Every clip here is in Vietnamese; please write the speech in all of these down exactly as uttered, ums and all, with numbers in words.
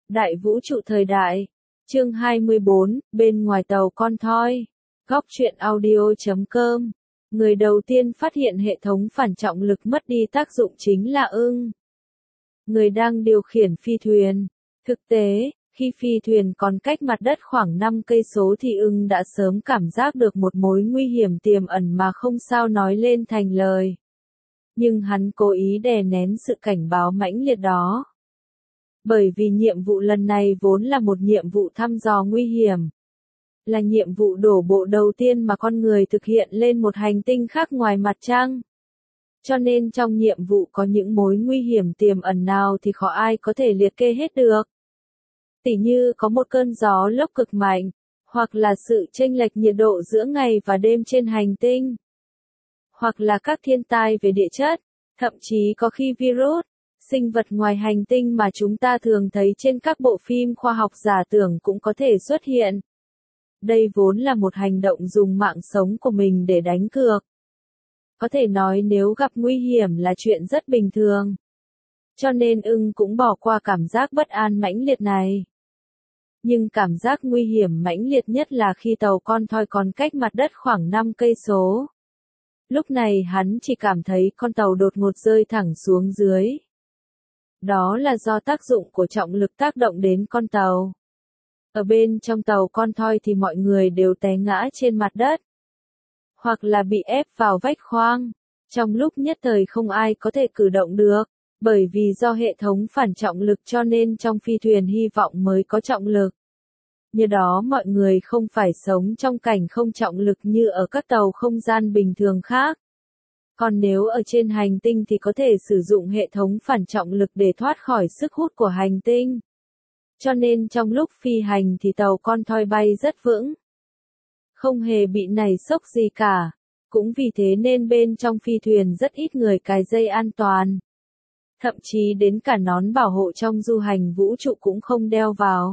Đại vũ trụ thời đại. Chương hai mươi bốn, bên ngoài tàu con thoi. Góc truyện audio chấm com. Người đầu tiên phát hiện hệ thống phản trọng lực mất đi tác dụng chính là ưng. Người đang điều khiển phi thuyền. Thực tế, khi phi thuyền còn cách mặt đất khoảng năm cây số thì ưng đã sớm cảm giác được một mối nguy hiểm tiềm ẩn mà không sao nói lên thành lời. Nhưng hắn cố ý đè nén sự cảnh báo mãnh liệt đó. Bởi vì nhiệm vụ lần này vốn là một nhiệm vụ thăm dò nguy hiểm. Là nhiệm vụ đổ bộ đầu tiên mà con người thực hiện lên một hành tinh khác ngoài mặt trăng. Cho nên trong nhiệm vụ có những mối nguy hiểm tiềm ẩn nào thì khó ai có thể liệt kê hết được. Tỉ như có một cơn gió lốc cực mạnh, hoặc là sự chênh lệch nhiệt độ giữa ngày và đêm trên hành tinh. Hoặc là các thiên tai về địa chất, thậm chí có khi virus, sinh vật ngoài hành tinh mà chúng ta thường thấy trên các bộ phim khoa học giả tưởng cũng có thể xuất hiện. Đây vốn là một hành động dùng mạng sống của mình để đánh cược. Có thể nói nếu gặp nguy hiểm là chuyện rất bình thường. Cho nên ưng cũng bỏ qua cảm giác bất an mãnh liệt này. Nhưng cảm giác nguy hiểm mãnh liệt nhất là khi tàu con thoi còn cách mặt đất khoảng năm cây số. Lúc này hắn chỉ cảm thấy con tàu đột ngột rơi thẳng xuống dưới. Đó là do tác dụng của trọng lực tác động đến con tàu. Ở bên trong tàu con thoi thì mọi người đều té ngã trên mặt đất. Hoặc là bị ép vào vách khoang. Trong lúc nhất thời không ai có thể cử động được. Bởi vì do hệ thống phản trọng lực cho nên trong phi thuyền hy vọng mới có trọng lực. Nhờ đó mọi người không phải sống trong cảnh không trọng lực như ở các tàu không gian bình thường khác. Còn nếu ở trên hành tinh thì có thể sử dụng hệ thống phản trọng lực để thoát khỏi sức hút của hành tinh. Cho nên trong lúc phi hành thì tàu con thoi bay rất vững. Không hề bị nảy sốc gì cả. Cũng vì thế nên bên trong phi thuyền rất ít người cài dây an toàn. Thậm chí đến cả nón bảo hộ trong du hành vũ trụ cũng không đeo vào.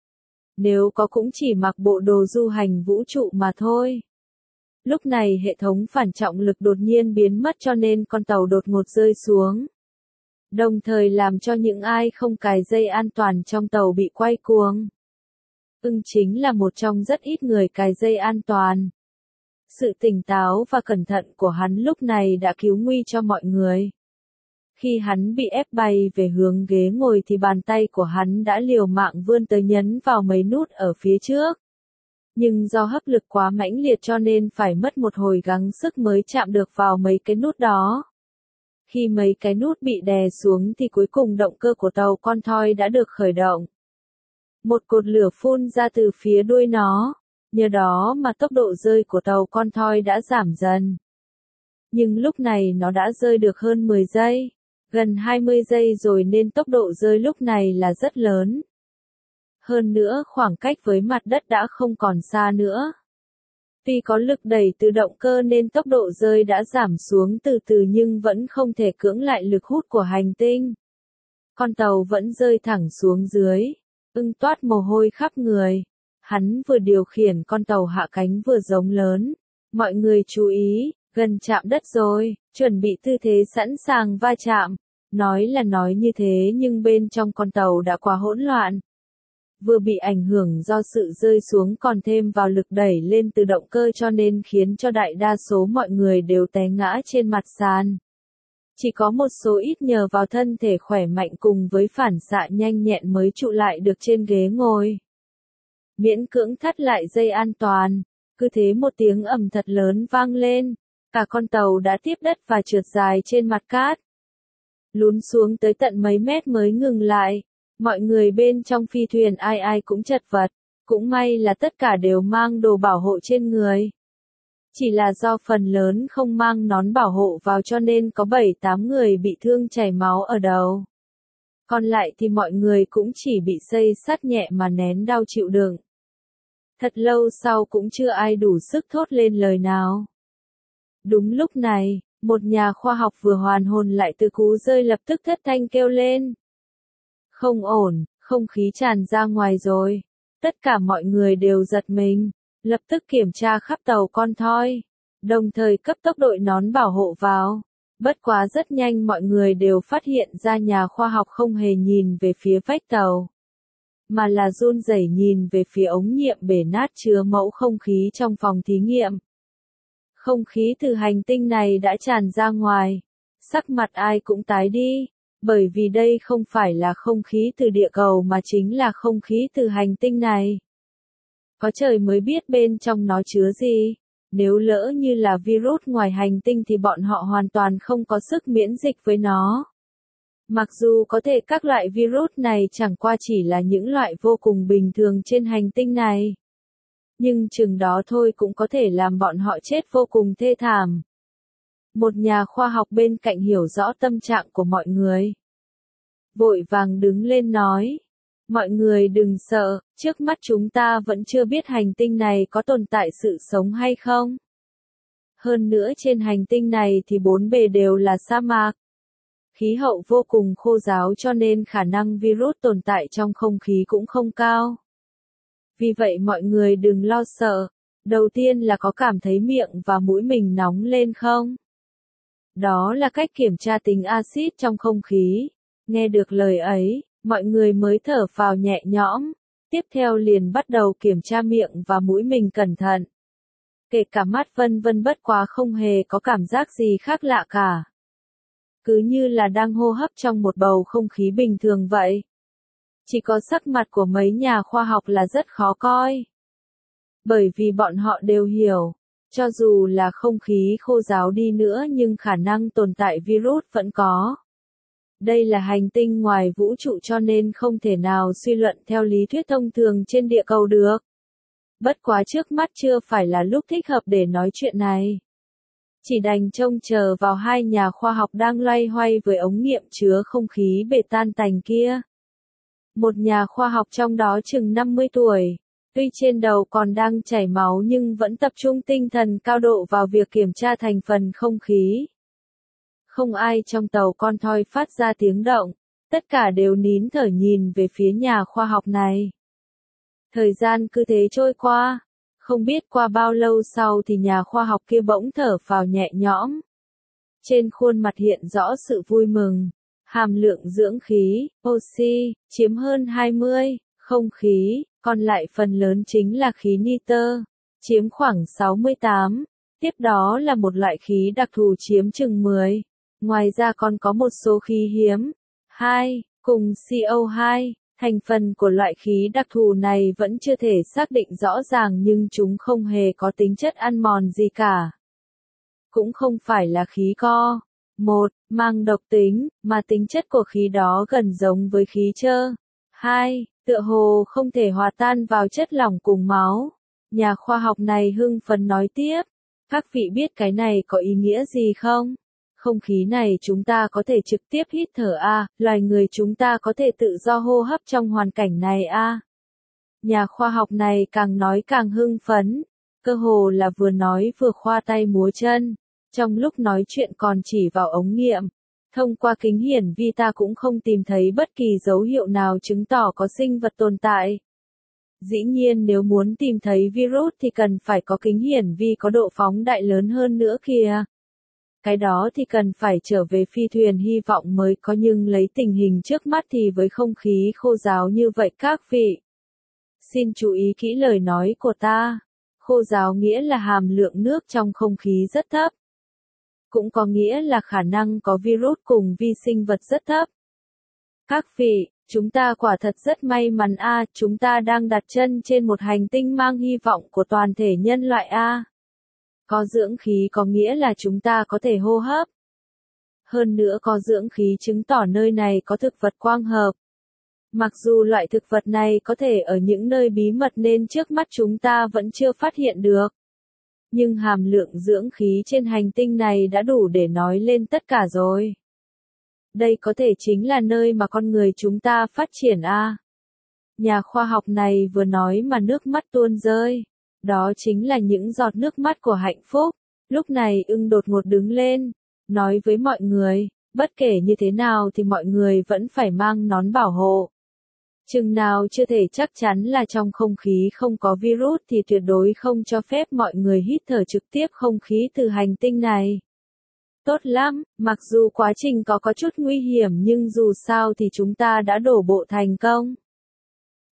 Nếu có cũng chỉ mặc bộ đồ du hành vũ trụ mà thôi. Lúc này hệ thống phản trọng lực đột nhiên biến mất cho nên con tàu đột ngột rơi xuống. Đồng thời làm cho những ai không cài dây an toàn trong tàu bị quay cuồng. Ưng chính là một trong rất ít người cài dây an toàn. Sự tỉnh táo và cẩn thận của hắn lúc này đã cứu nguy cho mọi người. Khi hắn bị ép bay về hướng ghế ngồi thì bàn tay của hắn đã liều mạng vươn tới nhấn vào mấy nút ở phía trước. Nhưng do hấp lực quá mãnh liệt cho nên phải mất một hồi gắng sức mới chạm được vào mấy cái nút đó. Khi mấy cái nút bị đè xuống thì cuối cùng động cơ của tàu con thoi đã được khởi động. Một cột lửa phun ra từ phía đuôi nó, nhờ đó mà tốc độ rơi của tàu con thoi đã giảm dần. Nhưng lúc này nó đã rơi được hơn mười giây. Gần hai mươi giây rồi nên tốc độ rơi lúc này là rất lớn. Hơn nữa khoảng cách với mặt đất đã không còn xa nữa. Tuy có lực đẩy từ động cơ nên tốc độ rơi đã giảm xuống từ từ nhưng vẫn không thể cưỡng lại lực hút của hành tinh. Con tàu vẫn rơi thẳng xuống dưới. Ưng toát mồ hôi khắp người. Hắn vừa điều khiển con tàu hạ cánh vừa giống lớn. Mọi người chú ý, gần chạm đất rồi, chuẩn bị tư thế sẵn sàng va chạm. Nói là nói như thế nhưng bên trong con tàu đã quá hỗn loạn. Vừa bị ảnh hưởng do sự rơi xuống còn thêm vào lực đẩy lên từ động cơ cho nên khiến cho đại đa số mọi người đều té ngã trên mặt sàn. Chỉ có một số ít nhờ vào thân thể khỏe mạnh cùng với phản xạ nhanh nhẹn mới trụ lại được trên ghế ngồi. Miễn cưỡng thắt lại dây an toàn, cứ thế một tiếng ầm thật lớn vang lên, cả con tàu đã tiếp đất và trượt dài trên mặt cát. Lún xuống tới tận mấy mét mới ngừng lại, mọi người bên trong phi thuyền ai ai cũng chật vật, cũng may là tất cả đều mang đồ bảo hộ trên người. Chỉ là do phần lớn không mang nón bảo hộ vào cho nên có bảy tám người bị thương chảy máu ở đầu. Còn lại thì mọi người cũng chỉ bị xây sắt nhẹ mà nén đau chịu đựng. Thật lâu sau cũng chưa ai đủ sức thốt lên lời nào. Đúng lúc này, một nhà khoa học vừa hoàn hồn lại từ cú rơi lập tức thất thanh kêu lên. Không ổn, không khí tràn ra ngoài rồi. Tất cả mọi người đều giật mình, lập tức kiểm tra khắp tàu con thoi, đồng thời cấp tốc đội nón bảo hộ vào. Bất quá rất nhanh mọi người đều phát hiện ra nhà khoa học không hề nhìn về phía vách tàu. mà là run rẩy nhìn về phía ống nghiệm bể nát chứa mẫu không khí trong phòng thí nghiệm. Không khí từ hành tinh này đã tràn ra ngoài. Sắc mặt ai cũng tái đi, bởi vì đây không phải là không khí từ địa cầu mà chính là không khí từ hành tinh này. Có trời mới biết bên trong nó chứa gì. Nếu lỡ như là virus ngoài hành tinh thì bọn họ hoàn toàn không có sức miễn dịch với nó. Mặc dù có thể các loại virus này chẳng qua chỉ là những loại vô cùng bình thường trên hành tinh này. Nhưng chừng đó thôi cũng có thể làm bọn họ chết vô cùng thê thảm. Một nhà khoa học bên cạnh hiểu rõ tâm trạng của mọi người. Vội vàng đứng lên nói. Mọi người đừng sợ, trước mắt chúng ta vẫn chưa biết hành tinh này có tồn tại sự sống hay không. Hơn nữa trên hành tinh này thì bốn bề đều là sa mạc. Khí hậu vô cùng khô ráo cho nên khả năng virus tồn tại trong không khí cũng không cao. Vì vậy mọi người đừng lo sợ. Đầu tiên là có cảm thấy miệng và mũi mình nóng lên không? Đó là cách kiểm tra tính axit trong không khí. Nghe được lời ấy, mọi người mới thở phào nhẹ nhõm. Tiếp theo liền bắt đầu kiểm tra miệng và mũi mình cẩn thận. Kể cả mắt vân vân bất quá không hề có cảm giác gì khác lạ cả. Cứ như là đang hô hấp trong một bầu không khí bình thường vậy. Chỉ có sắc mặt của mấy nhà khoa học là rất khó coi. Bởi vì bọn họ đều hiểu, cho dù là không khí khô ráo đi nữa nhưng khả năng tồn tại virus vẫn có. Đây là hành tinh ngoài vũ trụ cho nên không thể nào suy luận theo lý thuyết thông thường trên địa cầu được. Bất quá trước mắt chưa phải là lúc thích hợp để nói chuyện này. Chỉ đành trông chờ vào hai nhà khoa học đang loay hoay với ống nghiệm chứa không khí bể tan tành kia. Một nhà khoa học trong đó chừng năm mươi tuổi, tuy trên đầu còn đang chảy máu nhưng vẫn tập trung tinh thần cao độ vào việc kiểm tra thành phần không khí. Không ai trong tàu con thoi phát ra tiếng động, tất cả đều nín thở nhìn về phía nhà khoa học này. Thời gian cứ thế trôi qua, không biết qua bao lâu sau thì nhà khoa học kia bỗng thở phào nhẹ nhõm. Trên khuôn mặt hiện rõ sự vui mừng. Hàm lượng dưỡng khí, oxy, chiếm hơn hai mươi, không khí, còn lại phần lớn chính là khí nitơ, chiếm khoảng sáu mươi tám. Tiếp đó là một loại khí đặc thù chiếm chừng mười. Ngoài ra còn có một số khí hiếm, hai, cùng xê o hai. Thành phần của loại khí đặc thù này vẫn chưa thể xác định rõ ràng nhưng chúng không hề có tính chất ăn mòn gì cả. Cũng không phải là khí co. Một, mang độc tính, mà tính chất của khí đó gần giống với khí trơ. Hai, tựa hồ không thể hòa tan vào chất lỏng cùng máu. Nhà khoa học này hưng phấn nói tiếp. Các vị biết cái này có ý nghĩa gì không? Không khí này chúng ta có thể trực tiếp hít thở a, loài người chúng ta có thể tự do hô hấp trong hoàn cảnh này a. Nhà khoa học này càng nói càng hưng phấn, cơ hồ là vừa nói vừa khoa tay múa chân, trong lúc nói chuyện còn chỉ vào ống nghiệm. Thông qua kính hiển vi ta cũng không tìm thấy bất kỳ dấu hiệu nào chứng tỏ có sinh vật tồn tại. Dĩ nhiên nếu muốn tìm thấy virus thì cần phải có kính hiển vi có độ phóng đại lớn hơn nữa kìa. Cái đó thì cần phải trở về phi thuyền hy vọng mới có nhưng lấy tình hình trước mắt thì với không khí khô ráo như vậy các vị. Xin chú ý kỹ lời nói của ta. Khô ráo nghĩa là hàm lượng nước trong không khí rất thấp. Cũng có nghĩa là khả năng có virus cùng vi sinh vật rất thấp. Các vị, chúng ta quả thật rất may mắn a, chúng ta đang đặt chân trên một hành tinh mang hy vọng của toàn thể nhân loại a. Có dưỡng khí có nghĩa là chúng ta có thể hô hấp. Hơn nữa có dưỡng khí chứng tỏ nơi này có thực vật quang hợp. Mặc dù loại thực vật này có thể ở những nơi bí mật nên trước mắt chúng ta vẫn chưa phát hiện được. Nhưng hàm lượng dưỡng khí trên hành tinh này đã đủ để nói lên tất cả rồi. Đây có thể chính là nơi mà con người chúng ta phát triển a. Nhà khoa học này vừa nói mà nước mắt tuôn rơi. Đó chính là những giọt nước mắt của hạnh phúc. Lúc này ưng đột ngột đứng lên, nói với mọi người, bất kể như thế nào thì mọi người vẫn phải mang nón bảo hộ. Chừng nào chưa thể chắc chắn là trong không khí không có virus thì tuyệt đối không cho phép mọi người hít thở trực tiếp không khí từ hành tinh này. Tốt lắm, mặc dù quá trình có có chút nguy hiểm nhưng dù sao thì chúng ta đã đổ bộ thành công.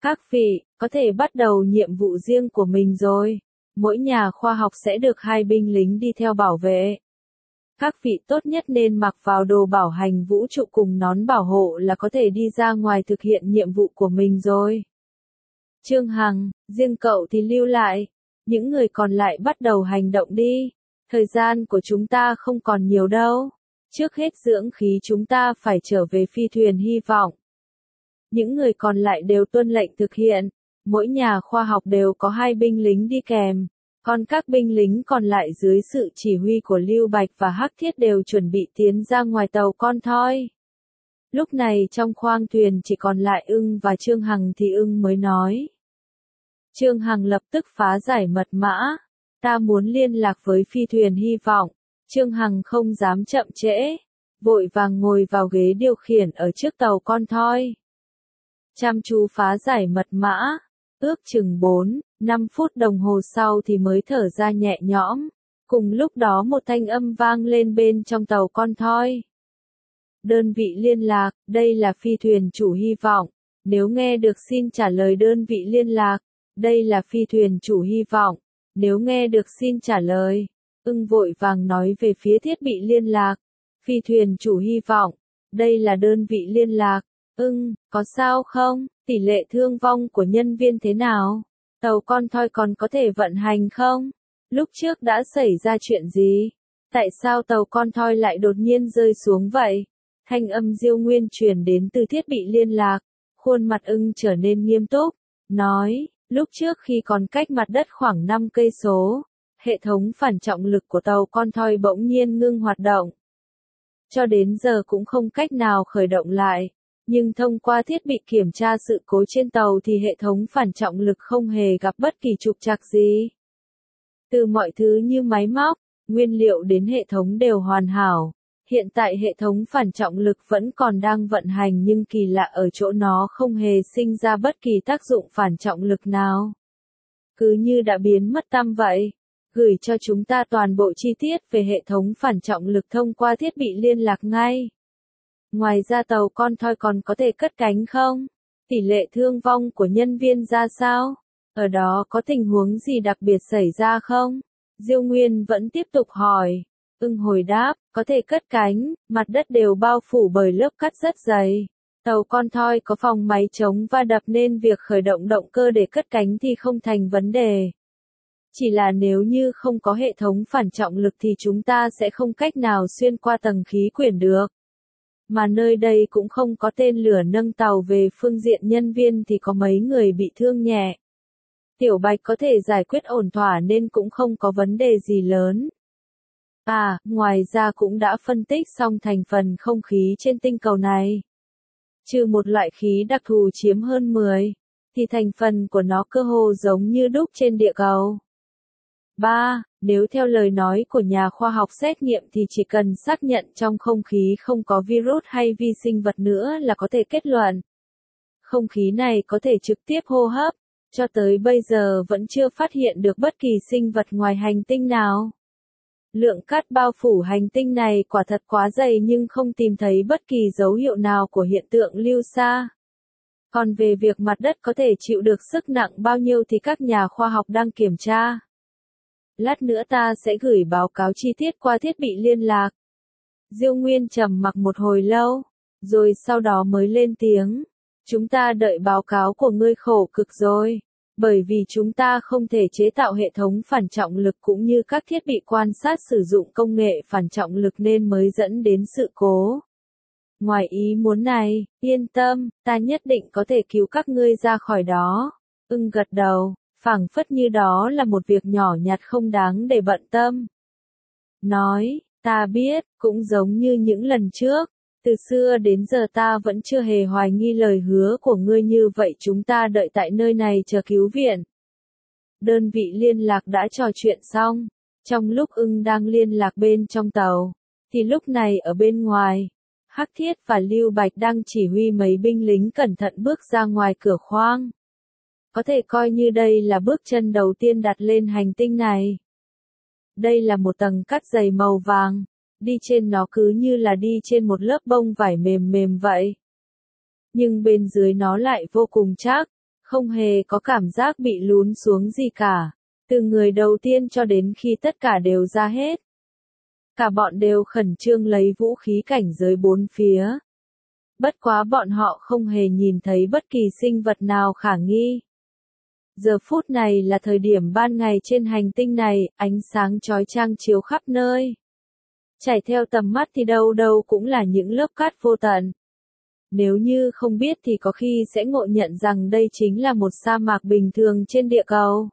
Các vị, có thể bắt đầu nhiệm vụ riêng của mình rồi. Mỗi nhà khoa học sẽ được hai binh lính đi theo bảo vệ. Các vị tốt nhất nên mặc vào đồ bảo hành vũ trụ cùng nón bảo hộ là có thể đi ra ngoài thực hiện nhiệm vụ của mình rồi. Trương Hằng, riêng cậu thì lưu lại. Những người còn lại bắt đầu hành động đi. Thời gian của chúng ta không còn nhiều đâu. Trước hết dưỡng khí chúng ta phải trở về phi thuyền hy vọng. Những người còn lại đều tuân lệnh thực hiện. Mỗi nhà khoa học đều có hai binh lính đi kèm. Còn các binh lính còn lại dưới sự chỉ huy của Lưu Bạch và Hắc Thiết đều chuẩn bị tiến ra ngoài tàu con thoi. Lúc này trong khoang thuyền chỉ còn lại Ưng và Trương Hằng thì Ưng mới nói. Trương Hằng lập tức phá giải mật mã. Ta muốn liên lạc với phi thuyền hy vọng. Trương Hằng không dám chậm trễ. Vội vàng ngồi vào ghế điều khiển ở trước tàu con thoi. Chăm chú phá giải mật mã. Ước chừng bốn, năm phút đồng hồ sau thì mới thở ra nhẹ nhõm. Cùng lúc đó một thanh âm vang lên bên trong tàu con thoi. Đơn vị liên lạc, đây là phi thuyền chủ hy vọng. Nếu nghe được xin trả lời đơn vị liên lạc. Đây là phi thuyền chủ hy vọng. Nếu nghe được xin trả lời. Ưng vội vàng nói về phía thiết bị liên lạc. Phi thuyền chủ hy vọng. Đây là đơn vị liên lạc. Ưng, có sao không? Tỷ lệ thương vong của nhân viên thế nào? Tàu con thoi còn có thể vận hành không? Lúc trước đã xảy ra chuyện gì? Tại sao tàu con thoi lại đột nhiên rơi xuống vậy? Thanh âm Diêu Nguyên truyền đến từ thiết bị liên lạc. Khuôn mặt Ưng trở nên nghiêm túc. Nói, lúc trước khi còn cách mặt đất khoảng năm cây số, hệ thống phản trọng lực của tàu con thoi bỗng nhiên ngưng hoạt động. Cho đến giờ cũng không cách nào khởi động lại. Nhưng thông qua thiết bị kiểm tra sự cố trên tàu thì hệ thống phản trọng lực không hề gặp bất kỳ trục trặc gì. Từ mọi thứ như máy móc, nguyên liệu đến hệ thống đều hoàn hảo. Hiện tại hệ thống phản trọng lực vẫn còn đang vận hành nhưng kỳ lạ ở chỗ nó không hề sinh ra bất kỳ tác dụng phản trọng lực nào. Cứ như đã biến mất tăm vậy. Gửi cho chúng ta toàn bộ chi tiết về hệ thống phản trọng lực thông qua thiết bị liên lạc ngay. Ngoài ra tàu con thoi còn có thể cất cánh không? Tỷ lệ thương vong của nhân viên ra sao? Ở đó có tình huống gì đặc biệt xảy ra không? Diêu Nguyên vẫn tiếp tục hỏi. Ưng hồi đáp, có thể cất cánh, mặt đất đều bao phủ bởi lớp cát rất dày. Tàu con thoi có phòng máy chống va đập nên việc khởi động động cơ để cất cánh thì không thành vấn đề. Chỉ là nếu như không có hệ thống phản trọng lực thì chúng ta sẽ không cách nào xuyên qua tầng khí quyển được. Mà nơi đây cũng không có tên lửa nâng tàu về phương diện nhân viên thì có mấy người bị thương nhẹ. Tiểu Bạch có thể giải quyết ổn thỏa nên cũng không có vấn đề gì lớn. À, ngoài ra cũng đã phân tích xong thành phần không khí trên tinh cầu này. Trừ một loại khí đặc thù chiếm hơn mười, thì thành phần của nó cơ hồ giống như đúc trên địa cầu. ba. Nếu theo lời nói của nhà khoa học xét nghiệm thì chỉ cần xác nhận trong không khí không có virus hay vi sinh vật nữa là có thể kết luận. Không khí này có thể trực tiếp hô hấp, cho tới bây giờ vẫn chưa phát hiện được bất kỳ sinh vật ngoài hành tinh nào. Lượng cát bao phủ hành tinh này quả thật quá dày nhưng không tìm thấy bất kỳ dấu hiệu nào của hiện tượng lưu sa. Còn về việc mặt đất có thể chịu được sức nặng bao nhiêu thì các nhà khoa học đang kiểm tra. Lát nữa ta sẽ gửi báo cáo chi tiết qua thiết bị liên lạc. Diêu Nguyên trầm mặc một hồi lâu, rồi sau đó mới lên tiếng. Chúng ta đợi báo cáo của ngươi khổ cực rồi, bởi vì chúng ta không thể chế tạo hệ thống phản trọng lực cũng như các thiết bị quan sát sử dụng công nghệ phản trọng lực nên mới dẫn đến sự cố. Ngoài ý muốn này, yên tâm, ta nhất định có thể cứu các ngươi ra khỏi đó. Ưng gật đầu. Phảng phất như đó là một việc nhỏ nhặt không đáng để bận tâm. Nói, ta biết, cũng giống như những lần trước, từ xưa đến giờ ta vẫn chưa hề hoài nghi lời hứa của ngươi như vậy chúng ta đợi tại nơi này chờ cứu viện. Đơn vị liên lạc đã trò chuyện xong, trong lúc Ưng đang liên lạc bên trong tàu, thì lúc này ở bên ngoài, Hắc Thiết và Lưu Bạch đang chỉ huy mấy binh lính cẩn thận bước ra ngoài cửa khoang. Có thể coi như đây là bước chân đầu tiên đặt lên hành tinh này. Đây là một tầng cát dày màu vàng, đi trên nó cứ như là đi trên một lớp bông vải mềm mềm vậy. Nhưng bên dưới nó lại vô cùng chắc, Không hề có cảm giác bị lún xuống gì cả. Từ người đầu tiên cho đến khi tất cả đều ra hết. Cả bọn đều khẩn trương lấy vũ khí cảnh giới bốn phía. Bất quá bọn họ không hề nhìn thấy bất kỳ sinh vật nào khả nghi. Giờ phút này là thời điểm ban ngày trên hành tinh này, ánh sáng chói chang chiếu khắp nơi. Chảy theo tầm mắt thì đâu đâu cũng là những lớp cát vô tận. Nếu như không biết thì có khi sẽ ngộ nhận rằng đây chính là một sa mạc bình thường trên địa cầu.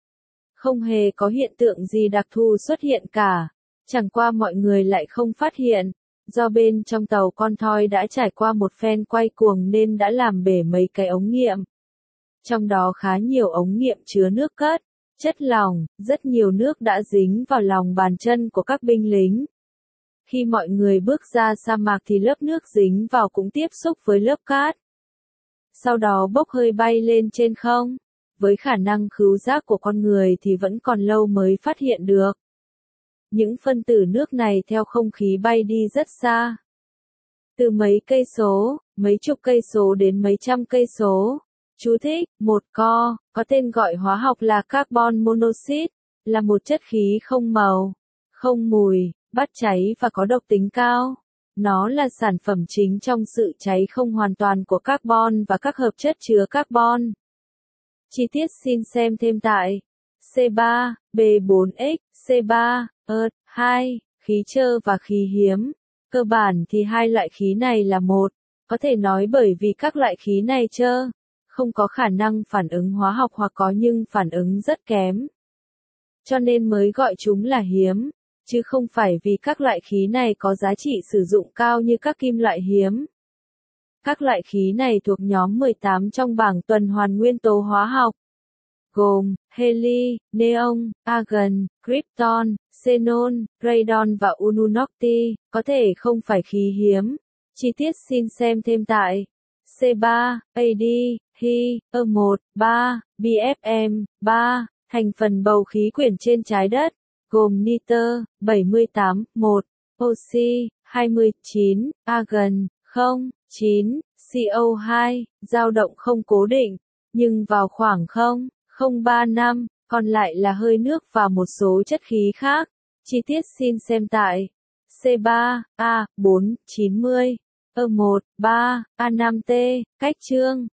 Không hề có hiện tượng gì đặc thù xuất hiện cả. Chẳng qua mọi người lại không phát hiện. Do bên trong tàu con thoi đã trải qua một phen quay cuồng nên đã làm bể mấy cái ống nghiệm. Trong đó khá nhiều ống nghiệm chứa nước cất, chất lỏng, rất nhiều nước đã dính vào lòng bàn chân của các binh lính. Khi mọi người bước ra sa mạc thì lớp nước dính vào cũng tiếp xúc với lớp cát. Sau đó bốc hơi bay lên trên không. Với khả năng khứu giác của con người thì vẫn còn lâu mới phát hiện được. Những phân tử nước này theo không khí bay đi rất xa. Từ mấy cây số, mấy chục cây số đến mấy trăm cây số. Chú thích, một co, có tên gọi hóa học là carbon monoxide, là một chất khí không màu, không mùi, bắt cháy và có độc tính cao. Nó là sản phẩm chính trong sự cháy không hoàn toàn của carbon và các hợp chất chứa carbon. Chi tiết xin xem thêm tại C ba, B bốn X, C ba, Earth, hai, khí trơ và khí hiếm. Cơ bản thì hai loại khí này là một, có thể nói bởi vì các loại khí này trơ, không có khả năng phản ứng hóa học hoặc có nhưng phản ứng rất kém. Cho nên mới gọi chúng là hiếm, chứ không phải vì các loại khí này có giá trị sử dụng cao như các kim loại hiếm. Các loại khí này thuộc nhóm mười tám trong bảng tuần hoàn nguyên tố hóa học, gồm heli, neon, argon, krypton, xenon, radon và ununocti, có thể không phải khí hiếm. Chi tiết xin xem thêm tại C ba, A D, He, E một, ba, B F M, ba, thành phần bầu khí quyển trên trái đất, gồm nitơ, bảy mươi tám, một, oxy, hai mươi chín, argon, không, chín, C O hai, dao động không cố định, nhưng vào khoảng không phẩy không ba năm, còn lại là hơi nước và một số chất khí khác. Chi tiết xin xem tại C ba, A, bốn, chín mươi, E một, ba, A năm T, cách chương.